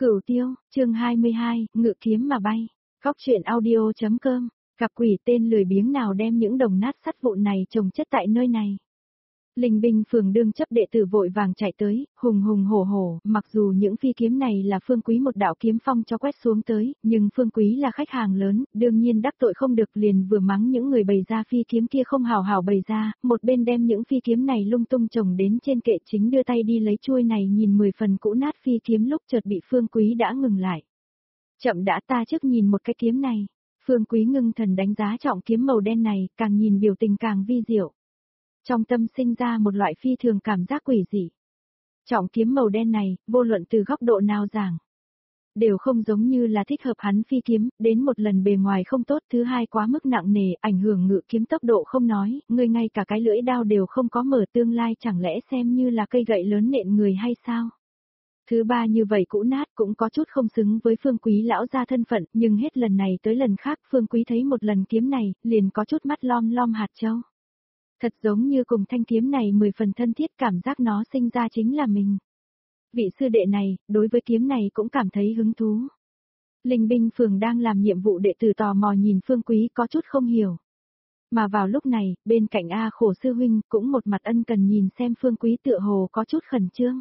Cửu Tiêu, chương 22, ngự kiếm mà bay. Góc truyện audio.com, gặp quỷ tên lười biếng nào đem những đồng nát sắt vụn này trồng chất tại nơi này. Linh binh phường đương chấp đệ tử vội vàng chạy tới, hùng hùng hổ hổ, mặc dù những phi kiếm này là Phương Quý một đạo kiếm phong cho quét xuống tới, nhưng Phương Quý là khách hàng lớn, đương nhiên đắc tội không được, liền vừa mắng những người bày ra phi kiếm kia không hào hào bày ra, một bên đem những phi kiếm này lung tung trồng đến trên kệ, chính đưa tay đi lấy chuôi này nhìn 10 phần cũ nát phi kiếm lúc chợt bị Phương Quý đã ngừng lại. Chậm đã, ta trước nhìn một cái kiếm này. Phương Quý ngưng thần đánh giá trọng kiếm màu đen này, càng nhìn biểu tình càng vi diệu. Trong tâm sinh ra một loại phi thường cảm giác quỷ dị. Trọng kiếm màu đen này, vô luận từ góc độ nào giảng, đều không giống như là thích hợp hắn phi kiếm, đến một lần bề ngoài không tốt, thứ hai quá mức nặng nề, ảnh hưởng ngự kiếm tốc độ không nói, người ngay cả cái lưỡi đao đều không có mở, tương lai chẳng lẽ xem như là cây gậy lớn nện người hay sao? Thứ ba như vậy cũ nát cũng có chút không xứng với Phương Quý lão gia thân phận, nhưng hết lần này tới lần khác Phương Quý thấy một lần kiếm này, liền có chút mắt lom lom hạt châu. Thật giống như cùng thanh kiếm này 10 phần thân thiết, cảm giác nó sinh ra chính là mình. Vị sư đệ này, đối với kiếm này cũng cảm thấy hứng thú. Linh binh phường đang làm nhiệm vụ đệ tử tò mò nhìn Phương Quý có chút không hiểu. Mà vào lúc này, bên cạnh A Khổ sư huynh cũng một mặt ân cần nhìn xem Phương Quý tựa hồ có chút khẩn trương.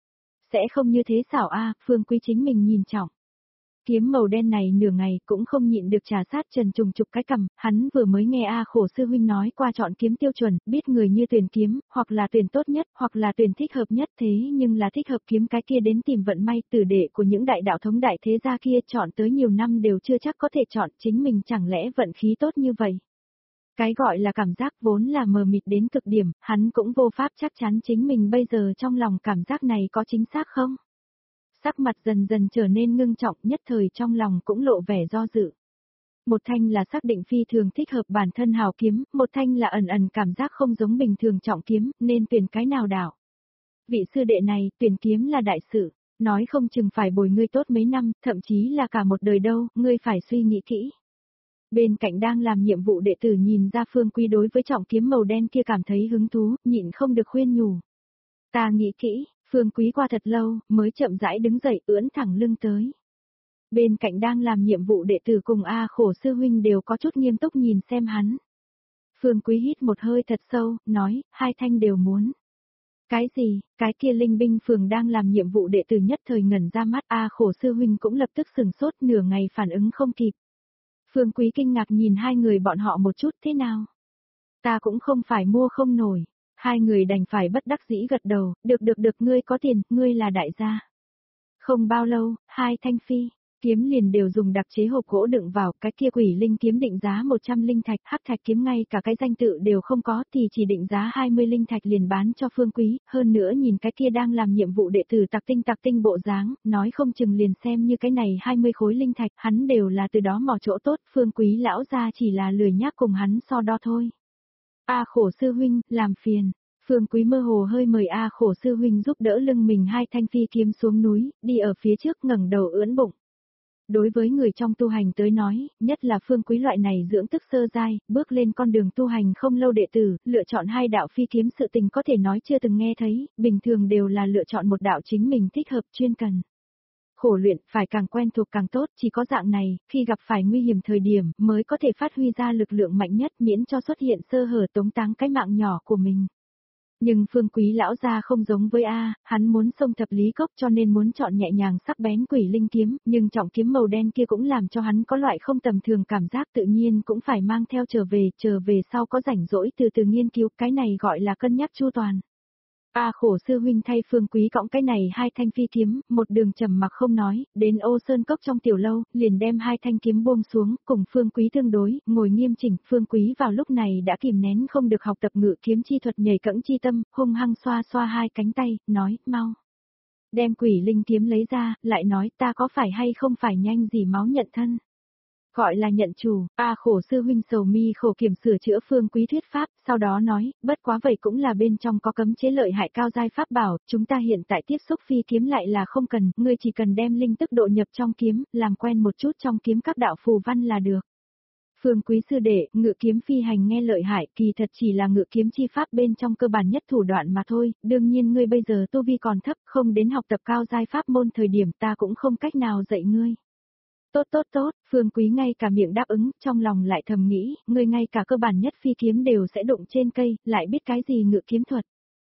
Sẽ không như thế xảo A, Phương Quý chính mình nhìn trọng. Kiếm màu đen này nửa ngày cũng không nhịn được trà sát trần trùng trục cái cằm, hắn vừa mới nghe A Khổ sư huynh nói qua chọn kiếm tiêu chuẩn, biết người như tuyển kiếm, hoặc là tuyển tốt nhất, hoặc là tuyển thích hợp nhất, thế nhưng là thích hợp kiếm cái kia đến tìm vận may, tử đệ của những đại đạo thống đại thế gia kia chọn tới nhiều năm đều chưa chắc có thể chọn, chính mình chẳng lẽ vận khí tốt như vậy. Cái gọi là cảm giác vốn là mờ mịt đến cực điểm, hắn cũng vô pháp chắc chắn chính mình bây giờ trong lòng cảm giác này có chính xác không. Sắc mặt dần dần trở nên ngưng trọng, nhất thời trong lòng cũng lộ vẻ do dự. Một thanh là xác định phi thường thích hợp bản thân hào kiếm, một thanh là ẩn ẩn cảm giác không giống bình thường trọng kiếm, nên tuyển cái nào đảo. Vị sư đệ này, tuyển kiếm là đại sự, nói không chừng phải bồi ngươi tốt mấy năm, thậm chí là cả một đời đâu, ngươi phải suy nghĩ kỹ. Bên cạnh đang làm nhiệm vụ đệ tử nhìn ra Phương Quý đối với trọng kiếm màu đen kia cảm thấy hứng thú, nhịn không được khuyên nhủ. Ta nghĩ kỹ. Phương Quý qua thật lâu, mới chậm rãi đứng dậy ưỡn thẳng lưng tới. Bên cạnh đang làm nhiệm vụ đệ tử cùng A Khổ sư huynh đều có chút nghiêm túc nhìn xem hắn. Phương Quý hít một hơi thật sâu, nói, hai thanh đều muốn. Cái gì, cái kia linh binh phường đang làm nhiệm vụ đệ tử nhất thời ngẩn ra mắt, A Khổ sư huynh cũng lập tức sừng sốt, nửa ngày phản ứng không kịp. Phương Quý kinh ngạc nhìn hai người bọn họ một chút, thế nào? Ta cũng không phải mua không nổi. Hai người đành phải bất đắc dĩ gật đầu, được, ngươi có tiền, ngươi là đại gia. Không bao lâu, hai thanh phi kiếm liền đều dùng đặc chế hộp gỗ đựng vào, cái kia quỷ linh kiếm định giá 100 linh thạch, hắc thạch kiếm ngay cả cái danh tự đều không có thì chỉ định giá 20 linh thạch liền bán cho Phương Quý, hơn nữa nhìn cái kia đang làm nhiệm vụ đệ tử tặc tinh bộ dáng, nói không chừng liền xem như cái này 20 khối linh thạch, hắn đều là từ đó mò chỗ tốt, Phương Quý lão gia chỉ là lười nhác cùng hắn so đo thôi. A Khổ sư huynh, làm phiền. Phương Quý mơ hồ hơi mời A Khổ sư huynh giúp đỡ lưng mình hai thanh phi kiếm xuống núi, đi ở phía trước ngẩng đầu ưỡn bụng. Đối với người trong tu hành tới nói, nhất là Phương Quý loại này dưỡng tức sơ giai, bước lên con đường tu hành không lâu đệ tử, lựa chọn hai đạo phi kiếm sự tình có thể nói chưa từng nghe thấy, bình thường đều là lựa chọn một đạo chính mình thích hợp chuyên cần. Khổ luyện, phải càng quen thuộc càng tốt, chỉ có dạng này, khi gặp phải nguy hiểm thời điểm, mới có thể phát huy ra lực lượng mạnh nhất miễn cho xuất hiện sơ hở tống táng cái mạng nhỏ của mình. Nhưng Phương Quý lão gia không giống với A, hắn muốn xông thập lý cốc cho nên muốn chọn nhẹ nhàng sắc bén quỷ linh kiếm, nhưng trọng kiếm màu đen kia cũng làm cho hắn có loại không tầm thường cảm giác tự nhiên cũng phải mang theo trở về sau có rảnh rỗi từ từ nghiên cứu, cái này gọi là cân nhắc chu toàn. A Khổ sư huynh thay Phương Quý cõng cái này hai thanh phi kiếm, một đường trầm mặc không nói, đến Ô Sơn Cốc trong tiểu lâu, liền đem hai thanh kiếm buông xuống, cùng Phương Quý tương đối, ngồi nghiêm chỉnh, Phương Quý vào lúc này đã kìm nén không được học tập ngự kiếm chi thuật nhảy cẫng chi tâm, hung hăng xoa xoa hai cánh tay, nói, mau. Đem quỷ linh kiếm lấy ra, lại nói ta có phải hay không phải nhanh gì máu nhận thân. Gọi là nhận chủ, A Khổ sư huynh sầu mi khổ kiểm sửa chữa Phương Quý thuyết pháp, sau đó nói, bất quá vậy cũng là bên trong có cấm chế lợi hại cao giai pháp bảo, chúng ta hiện tại tiếp xúc phi kiếm lại là không cần, ngươi chỉ cần đem linh tức độ nhập trong kiếm, làm quen một chút trong kiếm các đạo phù văn là được. Phương Quý sư đệ, ngự kiếm phi hành nghe lợi hại, kỳ thật chỉ là ngự kiếm chi pháp bên trong cơ bản nhất thủ đoạn mà thôi, đương nhiên ngươi bây giờ tu vi còn thấp, không đến học tập cao giai pháp môn thời điểm ta cũng không cách nào dạy ngươi. Tốt tốt tốt, Phương Quý ngay cả miệng đáp ứng, trong lòng lại thầm nghĩ, ngươi ngay cả cơ bản nhất phi kiếm đều sẽ đụng trên cây, lại biết cái gì ngự kiếm thuật.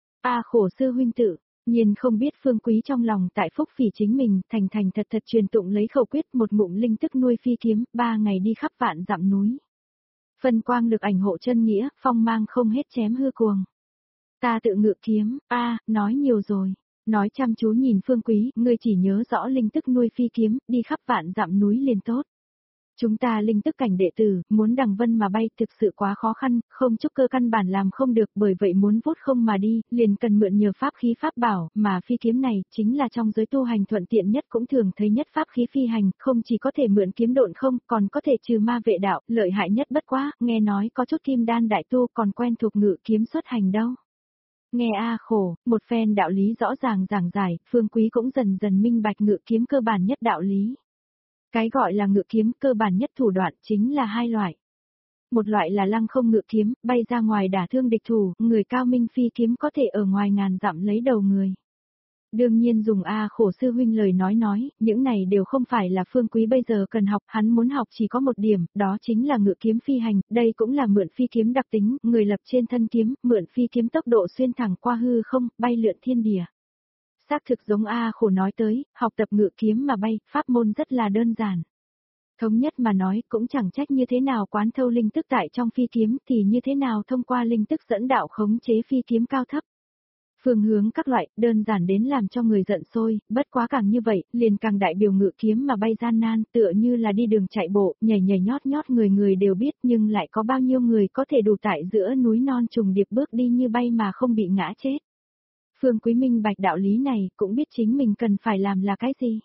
Khổ sư huynh tự, nhiên không biết Phương Quý trong lòng tại phúc phỉ chính mình, thành thành thật thật truyền tụng lấy khẩu quyết một ngụm linh tức nuôi phi kiếm, 3 ngày đi khắp vạn dặm núi. Phân quang lực ảnh hộ chân nghĩa, phong mang không hết chém hư cuồng. Ta tự ngự kiếm, nói nhiều rồi. Nói chăm chú nhìn Phương Quý, ngươi chỉ nhớ rõ linh tức nuôi phi kiếm, đi khắp vạn dặm núi liền tốt. Chúng ta linh tức cảnh đệ tử, muốn đằng vân mà bay thực sự quá khó khăn, không trúc cơ căn bản làm không được, bởi vậy muốn vút không mà đi, liền cần mượn nhờ pháp khí pháp bảo, mà phi kiếm này, chính là trong giới tu hành thuận tiện nhất cũng thường thấy nhất pháp khí phi hành, không chỉ có thể mượn kiếm độn không, còn có thể trừ ma vệ đạo, lợi hại nhất bất quá, nghe nói có chút kim đan đại tu còn quen thuộc ngự kiếm xuất hành đâu. Nghe khổ, một phen đạo lý rõ ràng giảng giải, Phương Quý cũng dần dần minh bạch ngự kiếm cơ bản nhất đạo lý. Cái gọi là ngự kiếm cơ bản nhất thủ đoạn chính là 2 loại. Một loại là lăng không ngự kiếm, bay ra ngoài đả thương địch thủ, người cao minh phi kiếm có thể ở ngoài ngàn dặm lấy đầu người. Đương nhiên dùng khổ sư huynh lời nói, những này đều không phải là Phương Quý bây giờ cần học, hắn muốn học chỉ có một điểm, đó chính là ngự kiếm phi hành, đây cũng là mượn phi kiếm đặc tính, người lập trên thân kiếm, mượn phi kiếm tốc độ xuyên thẳng qua hư không, bay lượn thiên địa. Xác thực giống khổ nói tới, học tập ngự kiếm mà bay, pháp môn rất là đơn giản. Thống nhất mà nói, cũng chẳng trách như thế nào quán thâu linh tức tại trong phi kiếm thì như thế nào thông qua linh tức dẫn đạo khống chế phi kiếm cao thấp. Phương hướng các loại, đơn giản đến làm cho người giận sôi, bất quá càng như vậy, liền càng đại biểu ngự kiếm mà bay gian nan, tựa như là đi đường chạy bộ, nhảy nhảy nhót nhót người người đều biết nhưng lại có bao nhiêu người có thể đủ tại giữa núi non trùng điệp bước đi như bay mà không bị ngã chết. Phương Quý minh bạch đạo lý này, cũng biết chính mình cần phải làm là cái gì.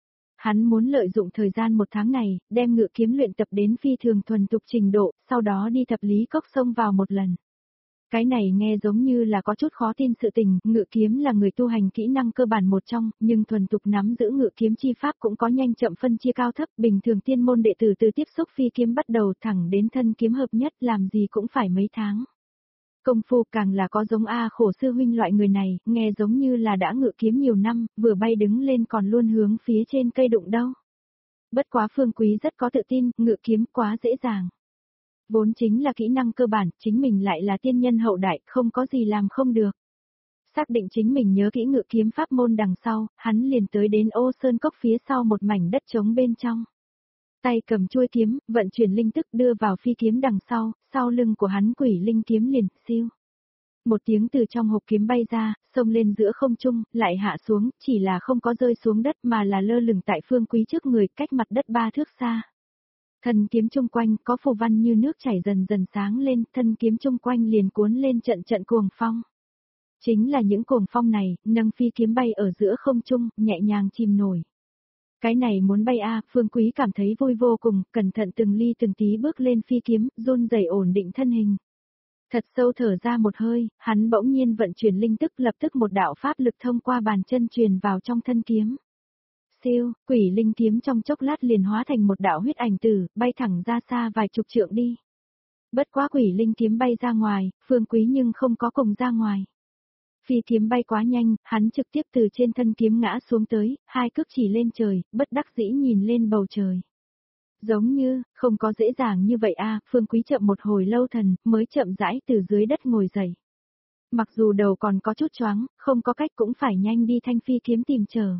Hắn muốn lợi dụng thời gian 1 tháng này, đem ngự kiếm luyện tập đến phi thường thuần thục trình độ, sau đó đi thập lý cốc sông vào một lần. Cái này nghe giống như là có chút khó tin sự tình, ngự kiếm là người tu hành kỹ năng cơ bản một trong, nhưng thuần thục nắm giữ ngự kiếm chi pháp cũng có nhanh chậm phân chia cao thấp, bình thường tiên môn đệ tử từ tiếp xúc phi kiếm bắt đầu thẳng đến thân kiếm hợp nhất làm gì cũng phải mấy tháng. Công phu càng là có giống khổ sư huynh loại người này, nghe giống như là đã ngự kiếm nhiều năm, vừa bay đứng lên còn luôn hướng phía trên cây đụng đâu. Bất quá Phương Quý rất có tự tin, ngự kiếm quá dễ dàng. Vốn chính là kỹ năng cơ bản, chính mình lại là tiên nhân hậu đại, không có gì làm không được. Xác định chính mình nhớ kỹ ngự kiếm pháp môn đằng sau, hắn liền tới đến Ô Sơn Cốc phía sau một mảnh đất trống bên trong. Tay cầm chuôi kiếm, vận chuyển linh tức đưa vào phi kiếm đằng sau lưng của hắn quỷ linh kiếm liền, siêu. Một tiếng từ trong hộp kiếm bay ra, xông lên giữa không trung, lại hạ xuống, chỉ là không có rơi xuống đất mà là lơ lửng tại Phương Quý trước người, cách mặt đất 3 thước xa. Thân kiếm chung quanh có phù văn như nước chảy dần dần sáng lên, thân kiếm chung quanh liền cuốn lên trận trận cuồng phong. Chính là những cuồng phong này, nâng phi kiếm bay ở giữa không trung, nhẹ nhàng chìm nổi. Cái này muốn bay Phương Quý cảm thấy vui vô cùng, cẩn thận từng ly từng tí bước lên phi kiếm, run rẩy ổn định thân hình. Thật sâu thở ra một hơi, hắn bỗng nhiên vận chuyển linh tức, lập tức một đạo pháp lực thông qua bàn chân truyền vào trong thân kiếm. Siêu, quỷ linh kiếm trong chốc lát liền hóa thành một đạo huyết ảnh tử, bay thẳng ra xa vài chục trượng đi. Bất quá quỷ linh kiếm bay ra ngoài, Phương Quý nhưng không có cùng ra ngoài. Phi kiếm bay quá nhanh, hắn trực tiếp từ trên thân kiếm ngã xuống tới, 2 cước chỉ lên trời, bất đắc dĩ nhìn lên bầu trời. Giống như, không có dễ dàng như vậy Phương Quý chậm một hồi lâu thần, mới chậm rãi từ dưới đất ngồi dậy. Mặc dù đầu còn có chút choáng, không có cách cũng phải nhanh đi thanh phi kiếm tìm chờ.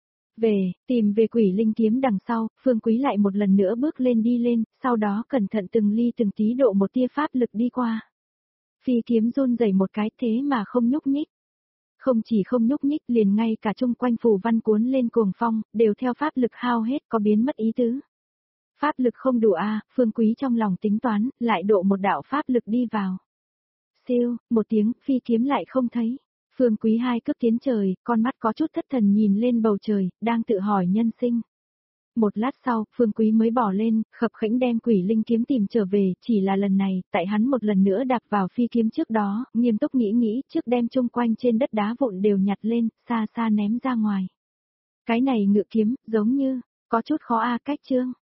Tìm về quỷ linh kiếm đằng sau, Phương Quý lại một lần nữa bước lên đi lên, sau đó cẩn thận từng ly từng tí độ một tia pháp lực đi qua. Phi kiếm run rẩy một cái thế mà không nhúc nhích. Không chỉ không nhúc nhích liền ngay cả chung quanh phù văn cuốn lên cuồng phong, đều theo pháp lực hao hết có biến mất ý tứ. Pháp lực không đủ Phương Quý trong lòng tính toán, lại độ một đạo pháp lực đi vào. Siêu, một tiếng, phi kiếm lại không thấy. Phương Quý 2 cước tiến trời, con mắt có chút thất thần nhìn lên bầu trời, đang tự hỏi nhân sinh. Một lát sau, Phương Quý mới bỏ lên, khập khẽnh đem quỷ linh kiếm tìm trở về, chỉ là lần này, tại hắn một lần nữa đạp vào phi kiếm trước đó, nghiêm túc nghĩ trước đem chung quanh trên đất đá vụn đều nhặt lên, xa xa ném ra ngoài. Cái này ngự kiếm, giống như, có chút khó cách chương.